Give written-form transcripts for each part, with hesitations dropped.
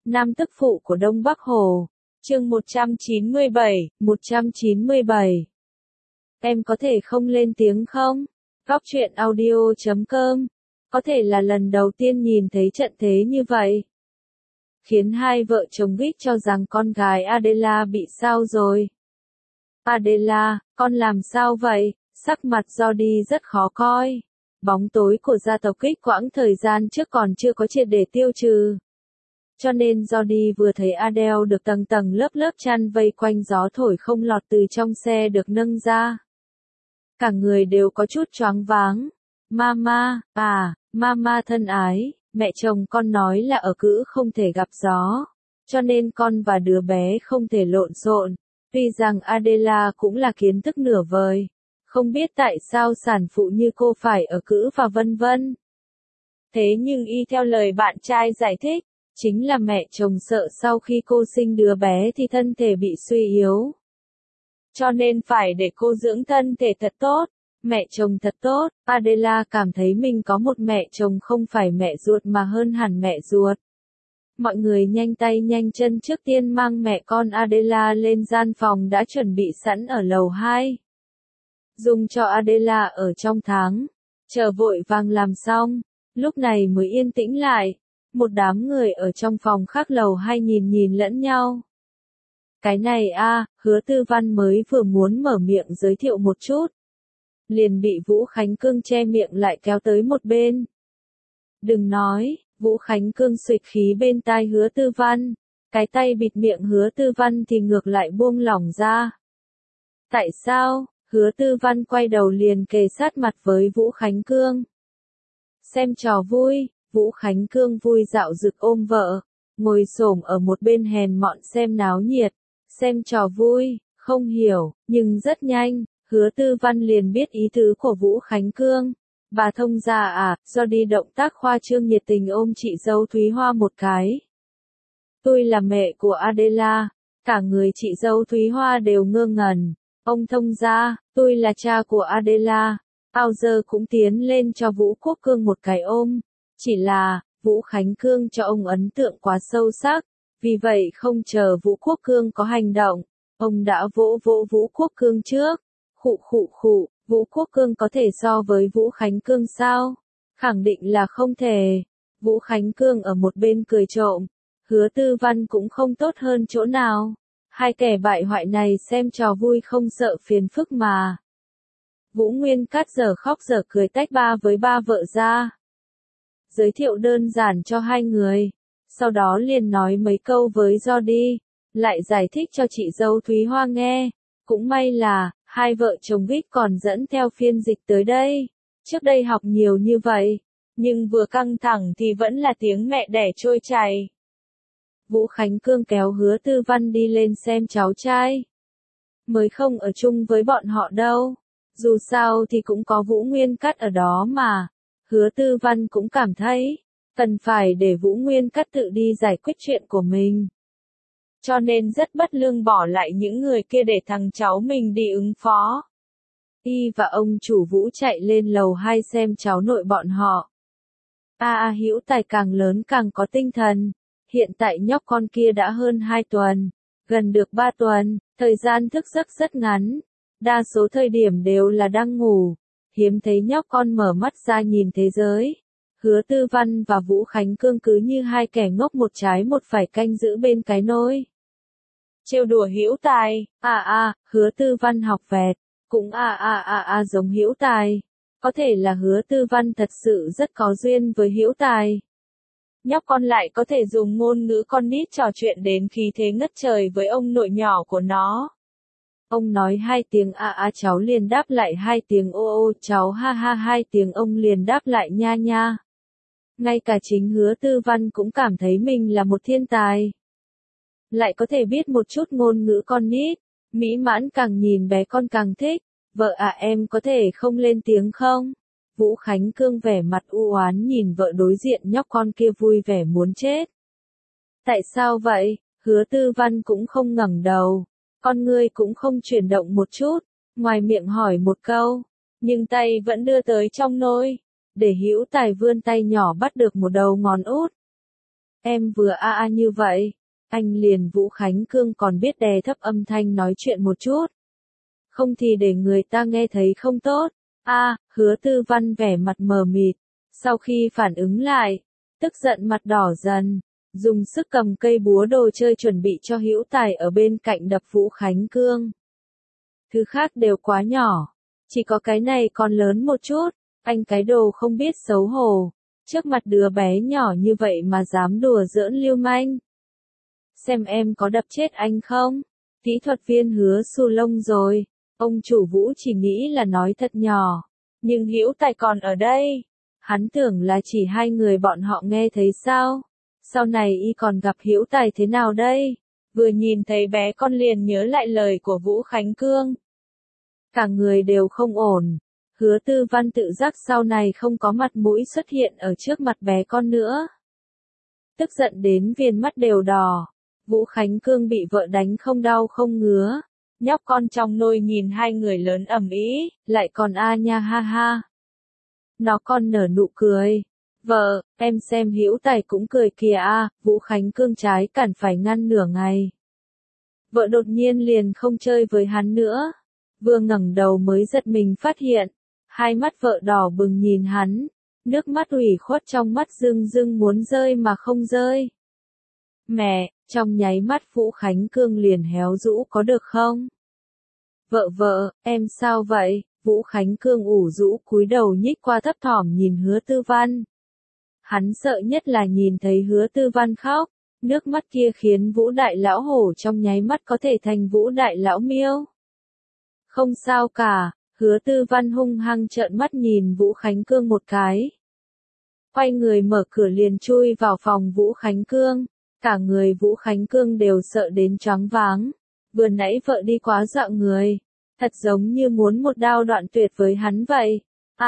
Nam tức phụ của Đông Bắc Hồ. Chương 197. Em có thể không lên tiếng không? Góc truyện audio.com. Có thể là lần đầu tiên nhìn thấy trận thế như vậy. Khiến hai vợ chồng Vic cho rằng con gái Adela bị sao rồi. Adela, con làm sao vậy? Sắc mặt Jordi rất khó coi. Bóng tối của gia tộc Vic quãng thời gian trước còn chưa có triệt để tiêu trừ. Cho nên Jordi vừa thấy Adele được tầng tầng lớp lớp chăn vây quanh, gió thổi không lọt từ trong xe được nâng ra. Cả người đều có chút choáng váng. Mama, Mama thân ái, mẹ chồng con nói là ở cữ không thể gặp gió. Cho nên con và đứa bé không thể lộn xộn. Tuy rằng Adela cũng là kiến thức nửa vời. Không biết tại sao sản phụ như cô phải ở cữ và vân vân. Thế nhưng y theo lời bạn trai giải thích, chính là mẹ chồng sợ sau khi cô sinh đứa bé thì thân thể bị suy yếu. Cho nên phải để cô dưỡng thân thể thật tốt, mẹ chồng thật tốt. Adela cảm thấy mình có một mẹ chồng không phải mẹ ruột mà hơn hẳn mẹ ruột. Mọi người nhanh tay nhanh chân trước tiên mang mẹ con Adela lên gian phòng đã chuẩn bị sẵn ở lầu 2. Dùng cho Adela ở trong tháng, chờ vội vàng làm xong, lúc này mới yên tĩnh lại. Một đám người ở trong phòng khác lầu 2 nhìn lẫn nhau. Cái này Hứa Tư Văn mới vừa muốn mở miệng giới thiệu một chút. Liền bị Vũ Khánh Cương che miệng lại kéo tới một bên. Đừng nói, Vũ Khánh Cương xuỵt khí bên tai Hứa Tư Văn. Cái tay bịt miệng Hứa Tư Văn thì ngược lại buông lỏng ra. Tại sao? Hứa Tư Văn quay đầu liền kề sát mặt với Vũ Khánh Cương. Xem trò vui. Vũ Khánh Cương vui dạo dực ôm vợ, ngồi xổm ở một bên hèn mọn xem náo nhiệt, xem trò vui, không hiểu, nhưng rất nhanh, Hứa Tư Văn liền biết ý tứ của Vũ Khánh Cương. Bà thông gia do đi động tác khoa trương nhiệt tình ôm chị dâu Thúy Hoa một cái. Tôi là mẹ của Adela, cả người chị dâu Thúy Hoa đều ngơ ngẩn. Ông thông gia, tôi là cha của Adela. Ao giờ cũng tiến lên cho Vũ Quốc Cương một cái ôm. Chỉ là, Vũ Khánh Cương cho ông ấn tượng quá sâu sắc, vì vậy không chờ Vũ Quốc Cương có hành động, ông đã vỗ Vũ Quốc Cương trước. Khụ, Vũ Quốc Cương có thể so với Vũ Khánh Cương sao? Khẳng định là không thể. Vũ Khánh Cương ở một bên cười trộm, Hứa Tư Văn cũng không tốt hơn chỗ nào. Hai kẻ bại hoại này xem trò vui không sợ phiền phức mà. Vũ Nguyên Cát giờ khóc giờ cười tách ba với ba vợ ra. Giới thiệu đơn giản cho hai người, sau đó liền nói mấy câu với Jordi, lại giải thích cho chị dâu Thúy Hoa nghe. Cũng may là, hai vợ chồng Vic còn dẫn theo phiên dịch tới đây. Trước đây học nhiều như vậy, nhưng vừa căng thẳng thì vẫn là tiếng mẹ đẻ trôi chảy. Vũ Khánh Cương kéo Hứa Tư Văn đi lên xem cháu trai. Mới không ở chung với bọn họ đâu, dù sao thì cũng có Vũ Nguyên Cát ở đó mà. Hứa Tư Văn cũng cảm thấy, cần phải để Vũ Nguyên Cát tự đi giải quyết chuyện của mình. Cho nên rất bất lương bỏ lại những người kia để thằng cháu mình đi ứng phó. Y và ông chủ Vũ chạy lên lầu 2 xem cháu nội bọn họ. Hữu Tài càng lớn càng có tinh thần. Hiện tại nhóc con kia đã hơn 2 tuần, gần được 3 tuần, thời gian thức giấc rất ngắn. Đa số thời điểm đều là đang ngủ. Hiếm thấy nhóc con mở mắt ra nhìn thế giới. Hứa Tư Văn và Vũ Khánh Cương cứ như hai kẻ ngốc một trái một phải canh giữ bên cái nôi. Trêu đùa Hữu Tài, Hứa Tư Văn học vẹt, cũng giống Hữu Tài. Có thể là Hứa Tư Văn thật sự rất có duyên với Hữu Tài. Nhóc con lại có thể dùng ngôn ngữ con nít trò chuyện đến khí thế ngất trời với ông nội nhỏ của nó. Ông nói 2 tiếng cháu liền đáp lại 2 tiếng ô cháu ha ha 2 tiếng ông liền đáp lại nha nha. Ngay cả chính Hứa Tư Văn cũng cảm thấy mình là một thiên tài. Lại có thể biết một chút ngôn ngữ con nít, mỹ mãn càng nhìn bé con càng thích. Vợ em có thể không lên tiếng không? Vũ Khánh Cương vẻ mặt u oán nhìn vợ đối diện nhóc con kia vui vẻ muốn chết. Tại sao vậy? Hứa Tư Văn cũng không ngẩng đầu. Con ngươi cũng không chuyển động một chút, ngoài miệng hỏi một câu, nhưng tay vẫn đưa tới trong nôi, để Hữu Tài vươn tay nhỏ bắt được một đầu ngón út. em vừa a như vậy. Anh liền Vũ Khánh Cương còn biết đè thấp âm thanh nói chuyện một chút. Không thì để người ta nghe thấy không tốt. Hứa Tư Văn vẻ mặt mờ mịt. Sau khi phản ứng lại, tức giận mặt đỏ dần, dùng sức cầm cây búa đồ chơi chuẩn bị cho Hữu Tài ở bên cạnh đập Vũ Khánh Cương. Thứ khác đều quá nhỏ, chỉ có cái này còn lớn một chút, anh cái đồ không biết xấu hổ, trước mặt đứa bé nhỏ như vậy mà dám đùa giỡn lưu manh. Xem em có đập chết anh không? Kỹ thuật viên Hứa xù lông rồi, ông chủ Vũ chỉ nghĩ là nói thật nhỏ, nhưng Hữu Tài còn ở đây. Hắn tưởng là chỉ hai người bọn họ nghe thấy sao? Sau này y còn gặp Hữu Tài thế nào đây? Vừa nhìn thấy bé con liền nhớ lại lời của Vũ Khánh Cương. Cả người đều không ổn. Hứa Tư Văn tự giác sau này không có mặt mũi xuất hiện ở trước mặt bé con nữa. Tức giận đến viền mắt đều đỏ. Vũ Khánh Cương bị vợ đánh không đau không ngứa. Nhóc con trong nôi nhìn hai người lớn ầm ĩ, lại còn nha ha ha. Nó còn nở nụ cười. Vợ, em xem Hữu Tài cũng cười kìa Vũ Khánh Cương trái cản phải ngăn nửa ngày. Vợ đột nhiên liền không chơi với hắn nữa. Vừa ngẩng đầu mới giật mình phát hiện. Hai mắt vợ đỏ bừng nhìn hắn. Nước mắt ủy khuất trong mắt rưng rưng muốn rơi mà không rơi. Mẹ, trong nháy mắt Vũ Khánh Cương liền héo rũ có được không? Vợ, em sao vậy? Vũ Khánh Cương ủ rũ cúi đầu nhích qua thấp thỏm nhìn Hứa Tư Văn. Hắn sợ nhất là nhìn thấy Hứa Tư Văn khóc, nước mắt kia khiến Vũ Đại Lão Hổ trong nháy mắt có thể thành Vũ Đại Lão Miêu. Không sao cả, Hứa Tư Văn hung hăng trợn mắt nhìn Vũ Khánh Cương một cái. Quay người mở cửa liền chui vào phòng Vũ Khánh Cương, cả người Vũ Khánh Cương đều sợ đến choáng váng. Vừa nãy vợ đi quá dọa người. Thật giống như muốn một đao đoạn tuyệt với hắn vậy.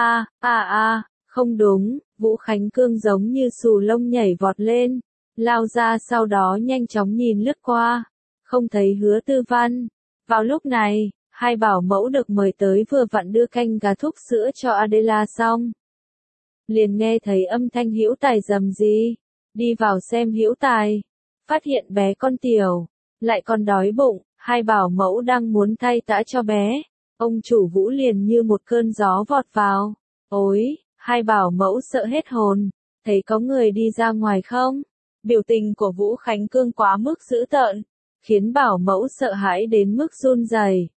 Không đúng, Vũ Khánh Cương giống như xù lông nhảy vọt lên, lao ra sau đó nhanh chóng nhìn lướt qua, không thấy Hứa Tư Văn. Vào lúc này, hai bảo mẫu được mời tới vừa vặn đưa canh gà thúc sữa cho Adela xong. Liền nghe thấy âm thanh Hữu Tài rầm rì, đi vào xem Hữu Tài, phát hiện bé con tiểu, lại còn đói bụng. Hai bảo mẫu đang muốn thay tã cho bé, ông chủ Vũ liền như một cơn gió vọt vào. Ôi, hai bảo mẫu sợ hết hồn, thấy có người đi ra ngoài không? Biểu tình của Vũ Khánh Cương quá mức dữ tợn, khiến bảo mẫu sợ hãi đến mức run rẩy.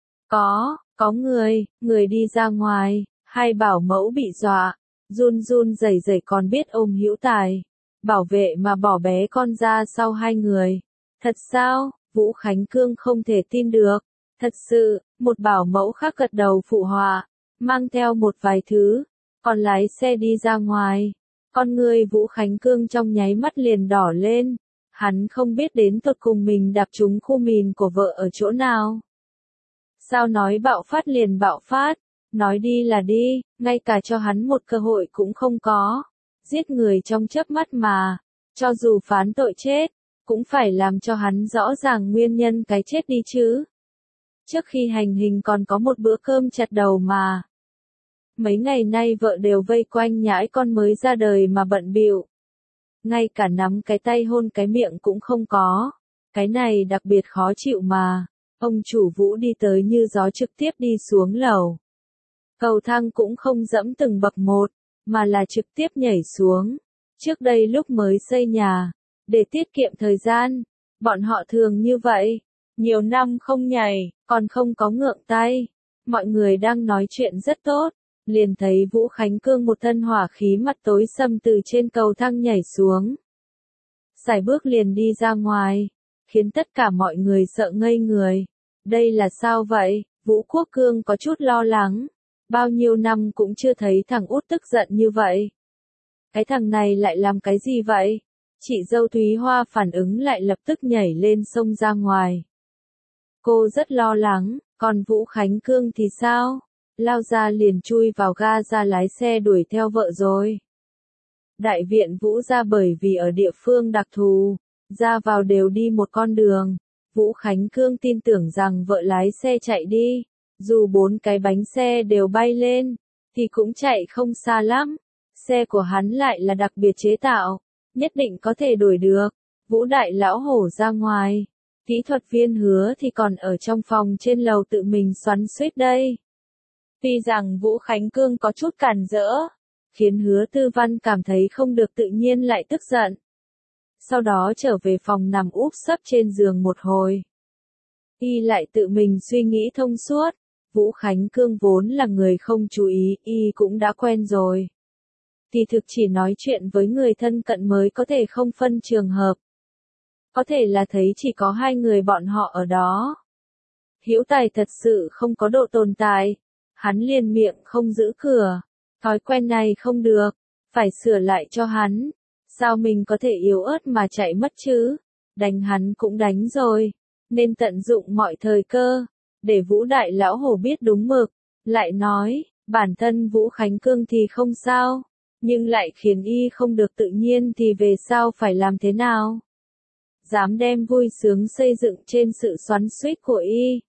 Có người đi ra ngoài, hai bảo mẫu bị dọa, run rẩy còn biết ôm Hữu Tài, bảo vệ mà bỏ bé con ra sau hai người. Thật sao? Vũ Khánh Cương không thể tin được. Thật sự, một bảo mẫu khác gật đầu phụ họa, mang theo một vài thứ, còn lái xe đi ra ngoài. Con người Vũ Khánh Cương trong nháy mắt liền đỏ lên. Hắn không biết đến tột cùng mình đạp trúng khu mìn của vợ ở chỗ nào. Sao nói bạo phát liền bạo phát, nói đi là đi, ngay cả cho hắn một cơ hội cũng không có. Giết người trong chớp mắt mà, cho dù phán tội chết, cũng phải làm cho hắn rõ ràng nguyên nhân cái chết đi chứ. Trước khi hành hình còn có một bữa cơm chặt đầu mà. Mấy ngày nay vợ đều vây quanh nhãi con mới ra đời mà bận bịu. Ngay cả nắm cái tay hôn cái miệng cũng không có. Cái này đặc biệt khó chịu mà. Ông chủ Vũ đi tới như gió trực tiếp đi xuống lầu. Cầu thang cũng không dẫm từng bậc một, mà là trực tiếp nhảy xuống. Trước đây lúc mới xây nhà, để tiết kiệm thời gian, bọn họ thường như vậy. Nhiều năm không nhảy, còn không có ngượng tay. Mọi người đang nói chuyện rất tốt, liền thấy Vũ Khánh Cương một thân hỏa khí mặt tối sầm từ trên cầu thang nhảy xuống. Sải bước liền đi ra ngoài, khiến tất cả mọi người sợ ngây người. Đây là sao vậy? Vũ Quốc Cương có chút lo lắng. Bao nhiêu năm cũng chưa thấy thằng út tức giận như vậy. Cái thằng này lại làm cái gì vậy? Chị dâu Thúy Hoa phản ứng lại lập tức nhảy lên xông ra ngoài. Cô rất lo lắng, còn Vũ Khánh Cương thì sao? Lao ra liền chui vào ga ra lái xe đuổi theo vợ rồi. Đại viện Vũ ra bởi vì ở địa phương đặc thù, ra vào đều đi một con đường. Vũ Khánh Cương tin tưởng rằng vợ lái xe chạy đi, dù 4 cái bánh xe đều bay lên, thì cũng chạy không xa lắm. Xe của hắn lại là đặc biệt chế tạo, nhất định có thể đuổi được. Vũ Đại Lão Hổ ra ngoài. Kỹ thuật viên Hứa thì còn ở trong phòng trên lầu tự mình xoắn xuýt đây. Tuy rằng Vũ Khánh Cương có chút cản rỡ, khiến Hứa Tư Văn cảm thấy không được tự nhiên lại tức giận. Sau đó trở về phòng nằm úp sấp trên giường một hồi. Y lại tự mình suy nghĩ thông suốt. Vũ Khánh Cương vốn là người không chú ý, Y cũng đã quen rồi. Thì thực chỉ nói chuyện với người thân cận mới có thể không phân trường hợp. Có thể là thấy chỉ có hai người bọn họ ở đó. Hữu Tài thật sự không có độ tồn tại. Hắn liền miệng không giữ cửa. Thói quen này không được. Phải sửa lại cho hắn. Sao mình có thể yếu ớt mà chạy mất chứ? Đánh hắn cũng đánh rồi. Nên tận dụng mọi thời cơ. Để Vũ Đại Lão Hổ biết đúng mực. Lại nói, bản thân Vũ Khánh Cương thì không sao. Nhưng lại khiến Y không được tự nhiên thì về sau phải làm thế nào? Dám đem vui sướng xây dựng trên sự xoắn xuýt của Y.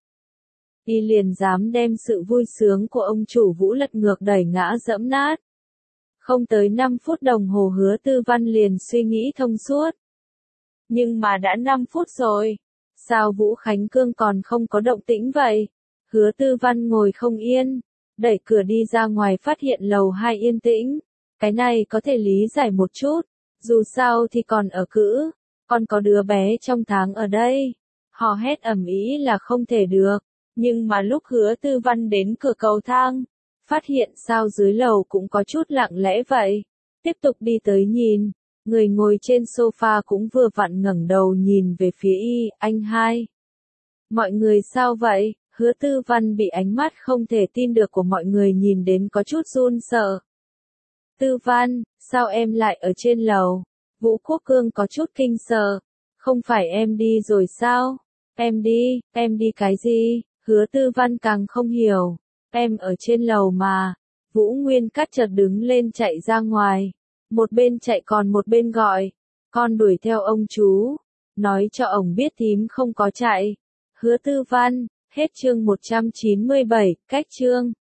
Y liền dám đem sự vui sướng của ông chủ Vũ lật ngược đẩy ngã dẫm nát. Không tới 5 phút đồng hồ Hứa Tư Văn liền suy nghĩ thông suốt. Nhưng mà đã 5 phút rồi. Sao Vũ Khánh Cương còn không có động tĩnh vậy? Hứa Tư Văn ngồi không yên. Đẩy cửa đi ra ngoài phát hiện lầu 2 yên tĩnh. Cái này có thể lý giải một chút. Dù sao thì còn ở cữ. Còn có đứa bé trong tháng ở đây. Hò hét ầm ĩ là không thể được. Nhưng mà lúc Hứa Tư Văn đến cửa cầu thang, phát hiện sao dưới lầu cũng có chút lặng lẽ vậy. Tiếp tục đi tới nhìn, người ngồi trên sofa cũng vừa vặn ngẩng đầu nhìn về phía Y, anh hai. Mọi người sao vậy? Hứa Tư Văn bị ánh mắt không thể tin được của mọi người nhìn đến có chút run sợ. Tư Văn, sao em lại ở trên lầu? Vũ Quốc Cương có chút kinh sợ. Không phải em đi rồi sao? Em đi cái gì? Hứa Tư Văn càng không hiểu. Em ở trên lầu mà. Vũ Nguyên Cát chợt đứng lên chạy ra ngoài. Một bên chạy còn một bên gọi. Con đuổi theo ông chú. Nói cho ổng biết thím không có chạy. Hứa Tư Văn, hết chương 197, cách chương.